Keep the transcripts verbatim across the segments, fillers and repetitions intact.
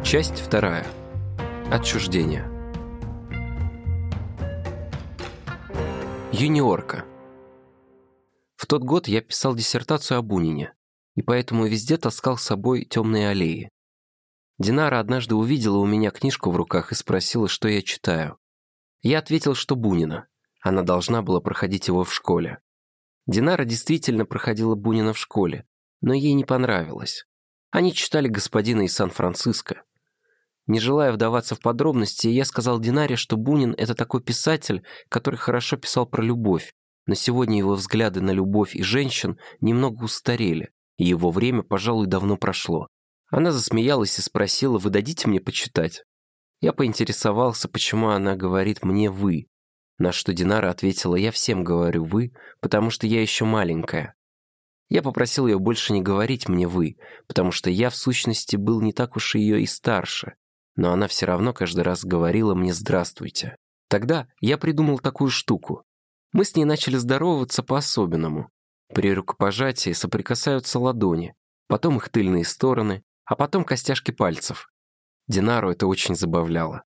Часть вторая. Отчуждение. Юниорка. В тот год я писал диссертацию о Бунине, и поэтому везде таскал с собой темные аллеи. Динара однажды увидела у меня книжку в руках и спросила, что я читаю. Я ответил, что Бунина. Она должна была проходить его в школе. Динара действительно проходила Бунина в школе, но ей не понравилось. Они читали «Господина из Сан-Франциско». Не желая вдаваться в подробности, я сказал Динаре, что Бунин – это такой писатель, который хорошо писал про любовь, но сегодня его взгляды на любовь и женщин немного устарели, и его время, пожалуй, давно прошло. Она засмеялась и спросила, вы дадите мне почитать? Я поинтересовался, почему она говорит мне «вы», на что Динара ответила, я всем говорю «вы», потому что я еще маленькая. Я попросил ее больше не говорить мне «вы», потому что я, в сущности, был не так уж ее и старше. Но она все равно каждый раз говорила мне «здравствуйте». Тогда я придумал такую штуку. Мы с ней начали здороваться по-особенному. При рукопожатии соприкасаются ладони, потом их тыльные стороны, а потом костяшки пальцев. Динару это очень забавляло.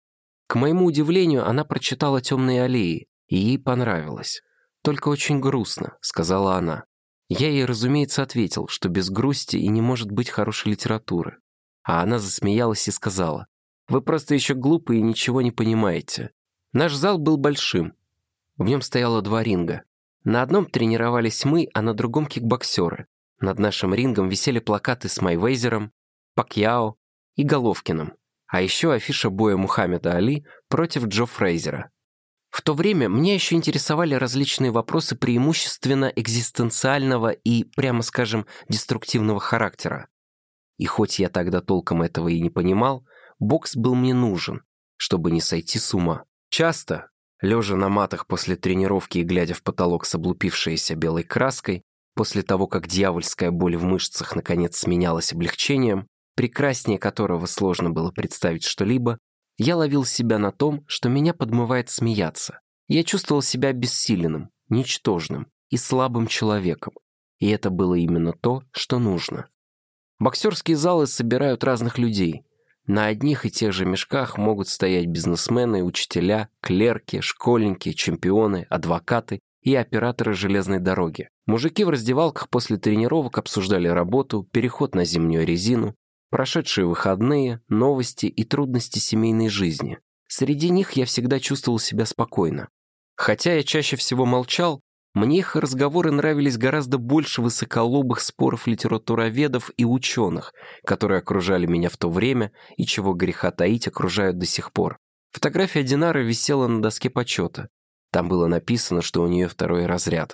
К моему удивлению, она прочитала «Темные аллеи», и ей понравилось. «Только очень грустно», — сказала она. Я ей, разумеется, ответил, что без грусти и не может быть хорошей литературы. А она засмеялась и сказала, «Вы просто еще глупы и ничего не понимаете». Наш зал был большим. В нем стояло два ринга. На одном тренировались мы, а на другом кикбоксеры. Над нашим рингом висели плакаты с Майвезером, Пакьяо и Головкиным, а еще афиша боя Мухаммеда Али против Джо Фрейзера. В то время меня еще интересовали различные вопросы преимущественно экзистенциального и, прямо скажем, деструктивного характера. И хоть я тогда толком этого и не понимал, бокс был мне нужен, чтобы не сойти с ума. Часто, лежа на матах после тренировки и глядя в потолок с облупившейся белой краской, после того, как дьявольская боль в мышцах наконец сменялась облегчением, прекраснее которого сложно было представить что-либо, я ловил себя на том, что меня подмывает смеяться. Я чувствовал себя бессиленным, ничтожным и слабым человеком. И это было именно то, что нужно. Боксерские залы собирают разных людей. На одних и тех же мешках могут стоять бизнесмены, учителя, клерки, школьники, чемпионы, адвокаты и операторы железной дороги. Мужики в раздевалках после тренировок обсуждали работу, переход на зимнюю резину, прошедшие выходные, новости и трудности семейной жизни. Среди них я всегда чувствовал себя спокойно. Хотя я чаще всего молчал, мне их разговоры нравились гораздо больше высоколобых споров литературоведов и ученых, которые окружали меня в то время и, чего греха таить, окружают до сих пор. Фотография Динары висела на доске почета. Там было написано, что у нее второй разряд.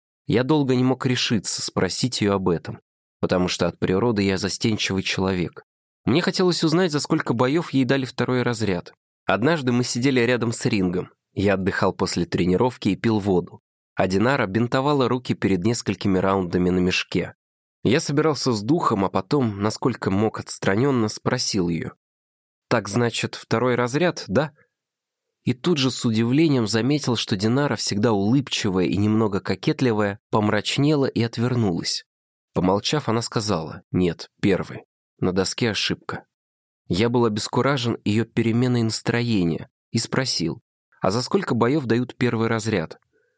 Я долго не мог решиться спросить ее об этом, потому что от природы я застенчивый человек. Мне хотелось узнать, за сколько боев ей дали второй разряд. Однажды мы сидели рядом с рингом. Я отдыхал после тренировки и пил воду. А Динара бинтовала руки перед несколькими раундами на мешке. Я собирался с духом, а потом, насколько мог отстраненно, спросил ее. «Так, значит, второй разряд, да?» И тут же с удивлением заметил, что Динара, всегда улыбчивая и немного кокетливая, помрачнела и отвернулась. Помолчав, она сказала, «Нет, первый. На доске ошибка». Я был обескуражен ее переменой настроения и спросил, «А за сколько боев дают первый разряд?»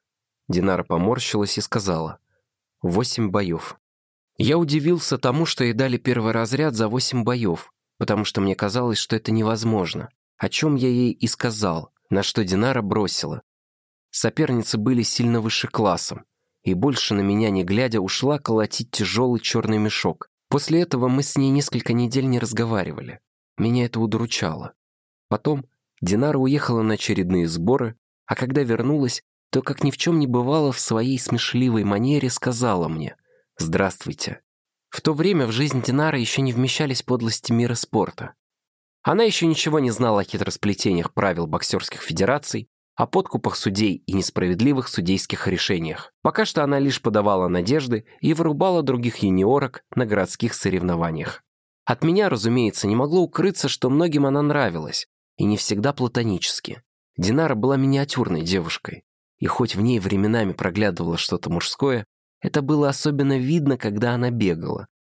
Динара поморщилась и сказала, «Восемь боев». Я удивился тому, что ей дали первый разряд за восемь боев, потому что мне казалось, что это невозможно, о чем я ей и сказал, на что Динара бросила. Соперницы были сильно выше классом, и больше на меня не глядя ушла колотить тяжелый черный мешок. После этого мы с ней несколько недель не разговаривали. Меня это удручало. Потом Динара уехала на очередные сборы, а когда вернулась, то, как ни в чем не бывало, в своей смешливой манере сказала мне «Здравствуйте». В то время в жизнь Динары еще не вмещались подлости мира спорта. Она еще ничего не знала о хитросплетениях правил боксерских федераций, о подкупах судей и несправедливых судейских решениях. Пока что она лишь подавала надежды и вырубала других юниорок на городских соревнованиях. От меня, разумеется, не могло укрыться, что многим она нравилась, и не всегда платонически. Динара была миниатюрной девушкой. И хоть в ней временами проглядывало что-то мужское, это было особенно видно, когда она бегала.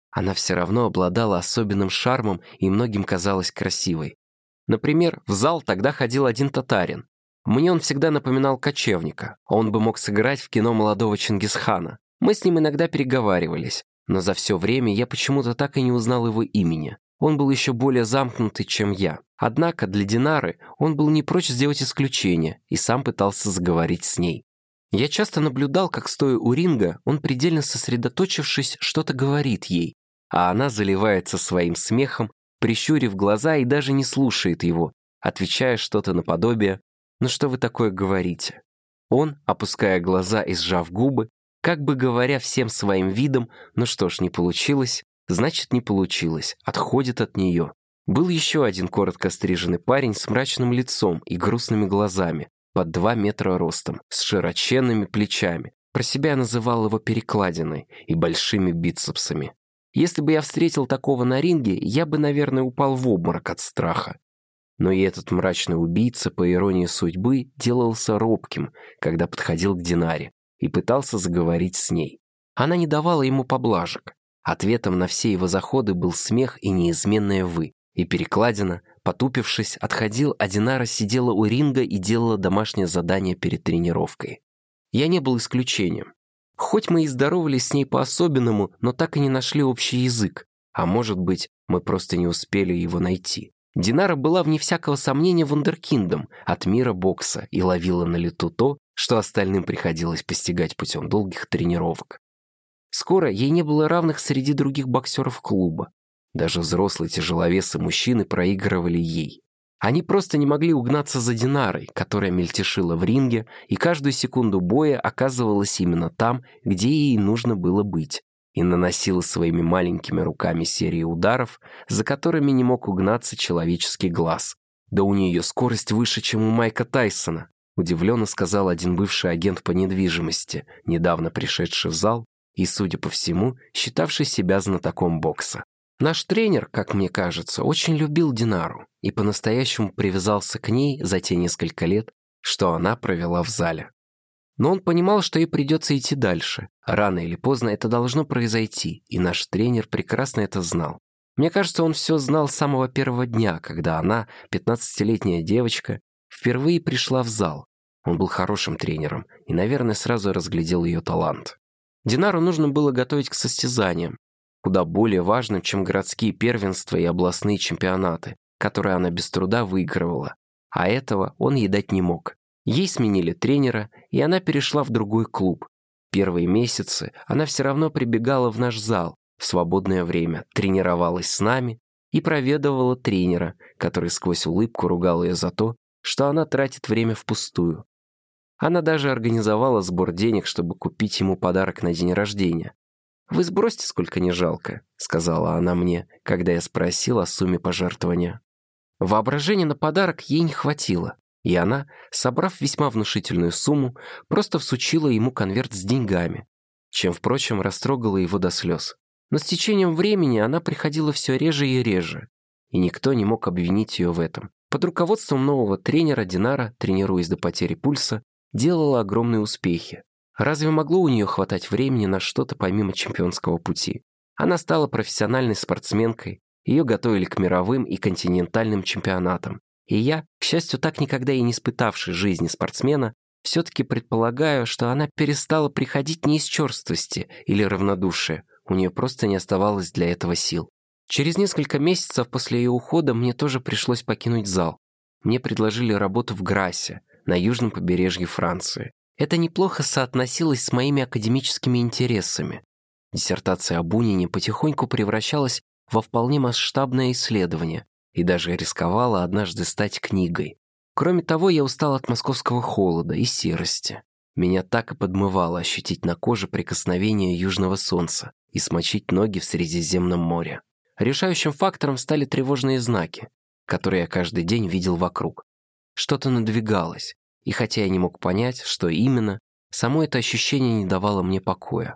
она все равно обладала особенным шармом и многим казалась красивой. Например, в зал тогда ходил один татарин. Мне он всегда напоминал кочевника. Он бы мог сыграть в кино молодого Чингисхана. Мы с ним иногда переговаривались, но за все время я почему-то так и не узнал его имени. Он был еще более замкнутый, чем я. Однако для Динары он был не прочь сделать исключение и сам пытался заговорить с ней. Я часто наблюдал, как, стоя у ринга, он, предельно сосредоточившись, что-то говорит ей, а она заливается своим смехом, прищурив глаза и даже не слушает его, отвечая что-то наподобие «Ну что вы такое говорите?». Он, опуская глаза и сжав губы, как бы говоря всем своим видом «Ну что ж, не получилось, значит, не получилось», отходит от нее. Был еще один коротко стриженный парень с мрачным лицом и грустными глазами, под два метра ростом, с широченными плечами. Про себя я называл его перекладиной и большими бицепсами. Если бы я встретил такого на ринге, я бы, наверное, упал в обморок от страха. Но и этот мрачный убийца, по иронии судьбы, делался робким, когда подходил к Динаре и пытался заговорить с ней. Она не давала ему поблажек. Ответом на все его заходы был смех и неизменное «вы». И перекладина, потупившись, отходил, а Динара сидела у ринга и делала домашнее задание перед тренировкой. Я не был исключением. Хоть мы и здоровались с ней по-особенному, но так и не нашли общий язык. А может быть, мы просто не успели его найти. Динара была, вне всякого сомнения, вундеркиндом от мира бокса и ловила на лету то, что остальным приходилось постигать путем долгих тренировок. Скоро ей не было равных среди других боксеров клуба. Даже взрослые тяжеловесы мужчины проигрывали ей. Они просто не могли угнаться за Динарой, которая мельтешила в ринге, и каждую секунду боя оказывалась именно там, где ей нужно было быть, и наносила своими маленькими руками серии ударов, за которыми не мог угнаться человеческий глаз. «Да у нее скорость выше, чем у Майка Тайсона», удивленно сказал один бывший агент по недвижимости, недавно пришедший в зал и, судя по всему, считавший себя знатоком бокса. Наш тренер, как мне кажется, очень любил Динару и по-настоящему привязался к ней за те несколько лет, что она провела в зале. Но он понимал, что ей придется идти дальше. Рано или поздно это должно произойти, и наш тренер прекрасно это знал. Мне кажется, он все знал с самого первого дня, когда она, пятнадцатилетняя девочка, впервые пришла в зал. Он был хорошим тренером и, наверное, сразу разглядел ее талант. Динару нужно было готовить к состязаниям, куда более важным, чем городские первенства и областные чемпионаты, которые она без труда выигрывала. А этого он ей дать не мог. Ей сменили тренера, и она перешла в другой клуб. Первые месяцы она все равно прибегала в наш зал в свободное время, тренировалась с нами и проведывала тренера, который сквозь улыбку ругал ее за то, что она тратит время впустую. Она даже организовала сбор денег, чтобы купить ему подарок на день рождения. «Вы сбросьте, сколько не жалко», — сказала она мне, когда я спросил о сумме пожертвования. Воображения на подарок ей не хватило, и она, собрав весьма внушительную сумму, просто всучила ему конверт с деньгами, чем, впрочем, растрогала его до слез. Но с течением времени она приходила все реже и реже, и никто не мог обвинить ее в этом. Под руководством нового тренера Динара, тренируясь до потери пульса, делала огромные успехи. Разве могло у нее хватать времени на что-то помимо чемпионского пути? Она стала профессиональной спортсменкой, ее готовили к мировым и континентальным чемпионатам. И я, к счастью, так никогда и не испытавший жизни спортсмена, все-таки предполагаю, что она перестала приходить не из черствости или равнодушия, у нее просто не оставалось для этого сил. Через несколько месяцев после ее ухода мне тоже пришлось покинуть зал. Мне предложили работу в Грассе, на южном побережье Франции. Это неплохо соотносилось с моими академическими интересами. Диссертация о Бунине потихоньку превращалась во вполне масштабное исследование и даже рисковала однажды стать книгой. Кроме того, я устал от московского холода и серости. Меня так и подмывало ощутить на коже прикосновение южного солнца и смочить ноги в Средиземном море. Решающим фактором стали тревожные знаки, которые я каждый день видел вокруг. Что-то надвигалось, и хотя я не мог понять, что именно, само это ощущение не давало мне покоя.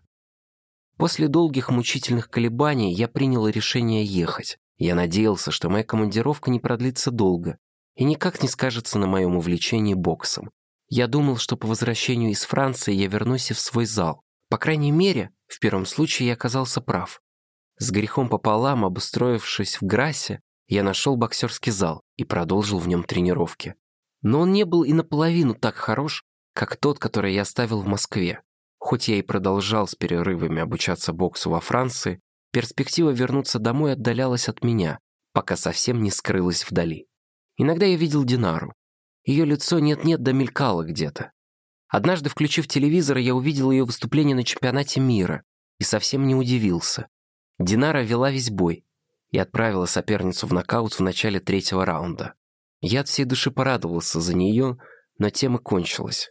После долгих мучительных колебаний я принял решение ехать. Я надеялся, что моя командировка не продлится долго и никак не скажется на моем увлечении боксом. Я думал, что по возвращению из Франции я вернусь и в свой зал. По крайней мере, в первом случае я оказался прав. С грехом пополам, обустроившись в Грассе, я нашел боксерский зал и продолжил в нем тренировки. Но он не был и наполовину так хорош, как тот, который я оставил в Москве. Хоть я и продолжал с перерывами обучаться боксу во Франции, перспектива вернуться домой отдалялась от меня, пока совсем не скрылась вдали. Иногда я видел Динару. Ее лицо нет-нет да мелькало где-то. Однажды, включив телевизор, я увидел ее выступление на чемпионате мира и совсем не удивился. Динара вела весь бой и отправила соперницу в нокаут в начале третьего раунда. Я от всей души порадовался за нее, но тем и кончилось.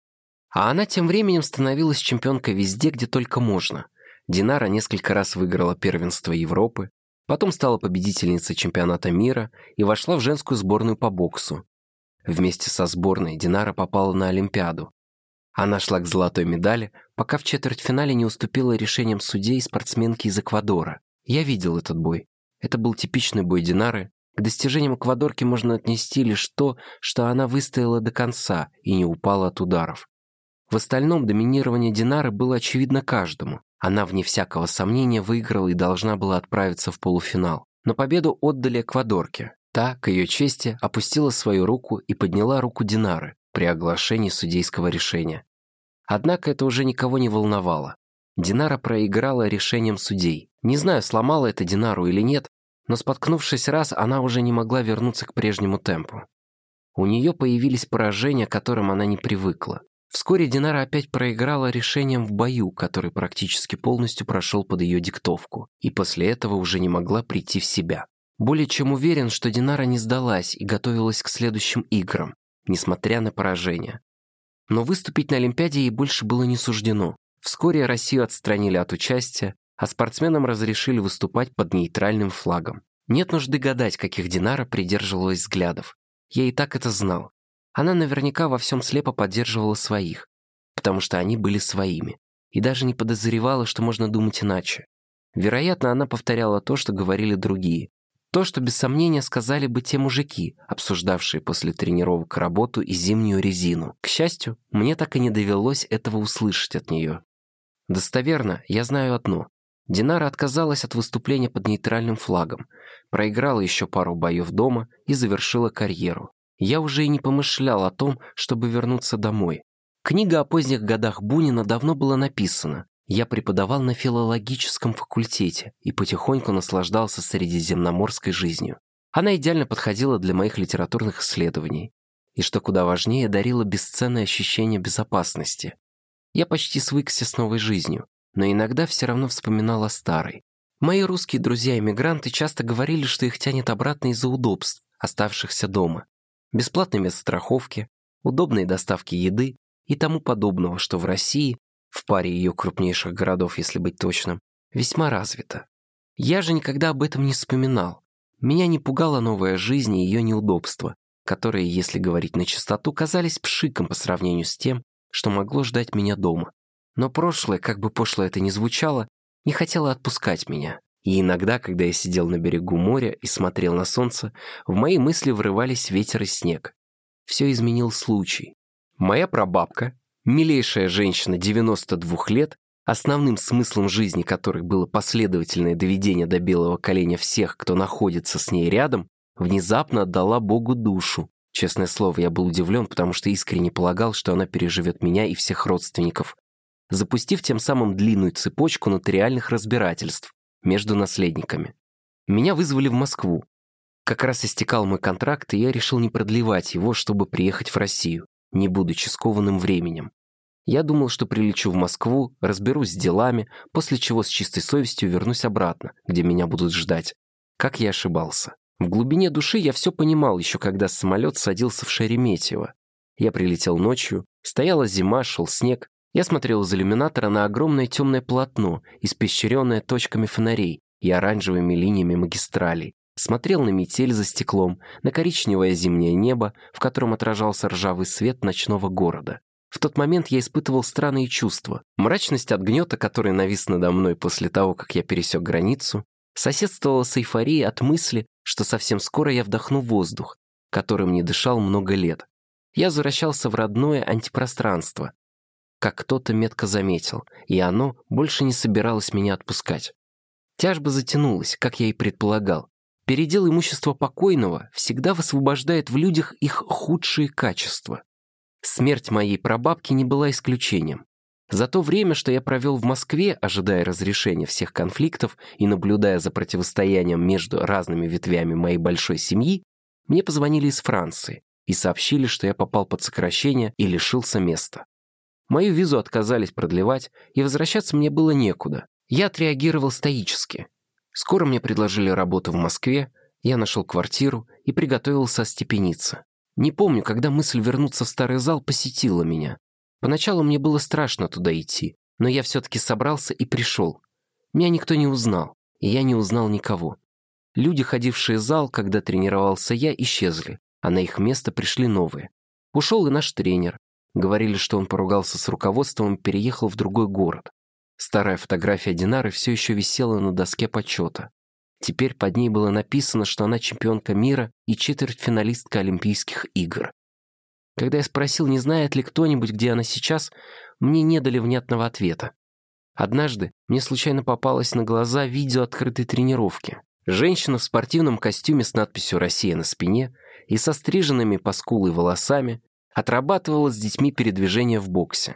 А она тем временем становилась чемпионкой везде, где только можно. Динара несколько раз выиграла первенство Европы, потом стала победительницей чемпионата мира и вошла в женскую сборную по боксу. Вместе со сборной Динара попала на Олимпиаду. Она шла к золотой медали, пока в четвертьфинале не уступила решением судей спортсменки из Эквадора. Я видел этот бой. Это был типичный бой Динары. К достижениям эквадорки можно отнести лишь то, что она выстояла до конца и не упала от ударов. В остальном доминирование Динары было очевидно каждому. Она, вне всякого сомнения, выиграла и должна была отправиться в полуфинал. Но победу отдали эквадорке. Та, к ее чести, опустила свою руку и подняла руку Динары при оглашении судейского решения. Однако это уже никого не волновало. Динара проиграла решением судей. Не знаю, сломала это Динару или нет, но споткнувшись раз, она уже не могла вернуться к прежнему темпу. У нее появились поражения, к которым она не привыкла. Вскоре Динара опять проиграла решением в бою, который практически полностью прошел под ее диктовку, и после этого уже не могла прийти в себя. Более чем уверен, что Динара не сдалась и готовилась к следующим играм, несмотря на поражение. Но выступить на Олимпиаде ей больше было не суждено. Вскоре Россию отстранили от участия, а спортсменам разрешили выступать под нейтральным флагом. Нет нужды гадать, каких Динара придерживалась взглядов. Я и так это знал. Она наверняка во всем слепо поддерживала своих, потому что они были своими, и даже не подозревала, что можно думать иначе. Вероятно, она повторяла то, что говорили другие. То, что без сомнения сказали бы те мужики, обсуждавшие после тренировок работу и зимнюю резину. К счастью, мне так и не довелось этого услышать от нее. Достоверно, я знаю одно. Динара отказалась от выступления под нейтральным флагом, проиграла еще пару боев дома и завершила карьеру. Я уже и не помышлял о том, чтобы вернуться домой. Книга о поздних годах Бунина давно была написана. Я преподавал на филологическом факультете и потихоньку наслаждался средиземноморской жизнью. Она идеально подходила для моих литературных исследований. И, что куда важнее, дарила бесценное ощущение безопасности. Я почти свыкся с новой жизнью, но иногда все равно вспоминал о старой. Мои русские друзья-эмигранты часто говорили, что их тянет обратно из-за удобств, оставшихся дома. Бесплатной медстраховки, удобной доставки еды и тому подобного, что в России, в паре ее крупнейших городов, если быть точным, весьма развито. Я же никогда об этом не вспоминал. Меня не пугала новая жизнь и ее неудобства, которые, если говорить на чистоту, казались пшиком по сравнению с тем, что могло ждать меня дома. Но прошлое, как бы пошло это ни звучало, не хотело отпускать меня. И иногда, когда я сидел на берегу моря и смотрел на солнце, в мои мысли врывались ветер и снег. Все изменил случай. Моя прабабка, милейшая женщина девяноста двух лет, основным смыслом жизни которой было последовательное доведение до белого коленя всех, кто находится с ней рядом, внезапно отдала Богу душу. Честное слово, я был удивлен, потому что искренне полагал, что она переживет меня и всех родственников, запустив тем самым длинную цепочку нотариальных разбирательств между наследниками. Меня вызвали в Москву. Как раз истекал мой контракт, и я решил не продлевать его, чтобы приехать в Россию, не будучи скованным временем. Я думал, что прилечу в Москву, разберусь с делами, после чего с чистой совестью вернусь обратно, где меня будут ждать. Как я ошибался. В глубине души я все понимал, еще когда самолет садился в Шереметьево. Я прилетел ночью, стояла зима, шел снег. Я смотрел из иллюминатора на огромное темное полотно, испещренное точками фонарей и оранжевыми линиями магистралей. Смотрел на метель за стеклом, на коричневое зимнее небо, в котором отражался ржавый свет ночного города. В тот момент я испытывал странные чувства. Мрачность от гнета, который навис надо мной после того, как я пересек границу, соседствовала с эйфорией от мысли, что совсем скоро я вдохну воздух, которым не дышал много лет. Я возвращался в родное антипространство, как кто-то метко заметил, и оно больше не собиралось меня отпускать. Тяжба затянулась, как я и предполагал. Передел имущества покойного всегда высвобождает в людях их худшие качества. Смерть моей прабабки не была исключением. За то время, что я провел в Москве, ожидая разрешения всех конфликтов и наблюдая за противостоянием между разными ветвями моей большой семьи, мне позвонили из Франции и сообщили, что я попал под сокращение и лишился места. Мою визу отказались продлевать, и возвращаться мне было некуда. Я отреагировал стоически. Скоро мне предложили работу в Москве, я нашел квартиру и приготовился остепениться. Не помню, когда мысль вернуться в старый зал посетила меня. Поначалу мне было страшно туда идти, но я все-таки собрался и пришел. Меня никто не узнал, и я не узнал никого. Люди, ходившие в зал, когда тренировался я, исчезли, а на их место пришли новые. Ушел и наш тренер. Говорили, что он поругался с руководством и переехал в другой город. Старая фотография Динары все еще висела на доске почета. Теперь под ней было написано, что она чемпионка мира и четвертьфиналистка Олимпийских игр. Когда я спросил, не знает ли кто-нибудь, где она сейчас, мне не дали внятного ответа. Однажды мне случайно попалось на глаза видео открытой тренировки. Женщина в спортивном костюме с надписью «Россия» на спине и со стриженными по скулы волосами отрабатывала с детьми передвижения в боксе.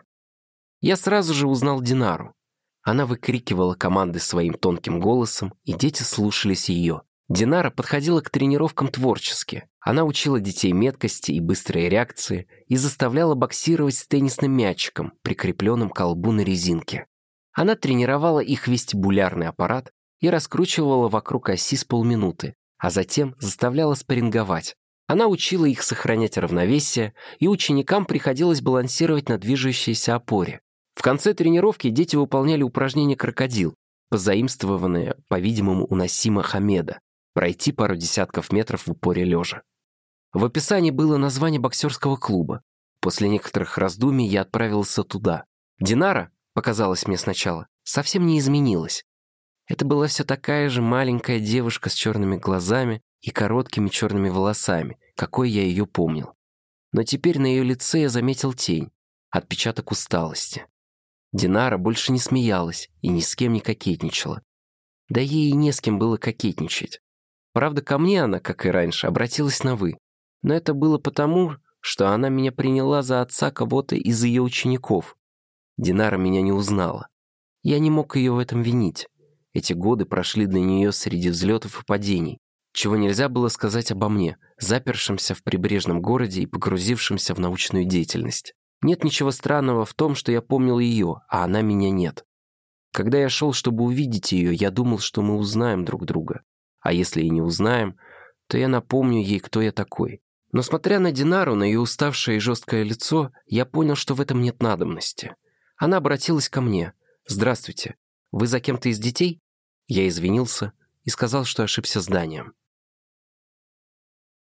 Я сразу же узнал Динару. Она выкрикивала команды своим тонким голосом, и дети слушались ее. Динара подходила к тренировкам творчески. Она учила детей меткости и быстрой реакции и заставляла боксировать с теннисным мячиком, прикрепленным к колбу на резинке. Она тренировала их вестибулярный аппарат и раскручивала вокруг оси с полминуты, а затем заставляла спарринговать. Она учила их сохранять равновесие, и ученикам приходилось балансировать на движущейся опоре. В конце тренировки дети выполняли упражнение «Крокодил», позаимствованное, по-видимому, у Насима Хамеда, пройти пару десятков метров в упоре лежа. В описании было название боксерского клуба. После некоторых раздумий я отправился туда. Динара, показалось мне сначала, совсем не изменилась. Это была все такая же маленькая девушка с черными глазами и короткими черными волосами, какой я ее помнил. Но теперь на ее лице я заметил тень, отпечаток усталости. Динара больше не смеялась и ни с кем не кокетничала. Да ей и не с кем было кокетничать. Правда, ко мне она, как и раньше, обратилась на «вы». Но это было потому, что она меня приняла за отца кого-то из ее учеников. Динара меня не узнала. Я не мог ее в этом винить. Эти годы прошли для нее среди взлетов и падений, чего нельзя было сказать обо мне, запершемся в прибрежном городе и погрузившемся в научную деятельность. Нет ничего странного в том, что я помнил ее, а она меня нет. Когда я шел, чтобы увидеть ее, я думал, что мы узнаем друг друга. А если и не узнаем, то я напомню ей, кто я такой. Но смотря на Динару, на ее уставшее и жесткое лицо, я понял, что в этом нет надобности. Она обратилась ко мне. «Здравствуйте. Вы за кем-то из детей?» Я извинился и сказал, что ошибся зданием.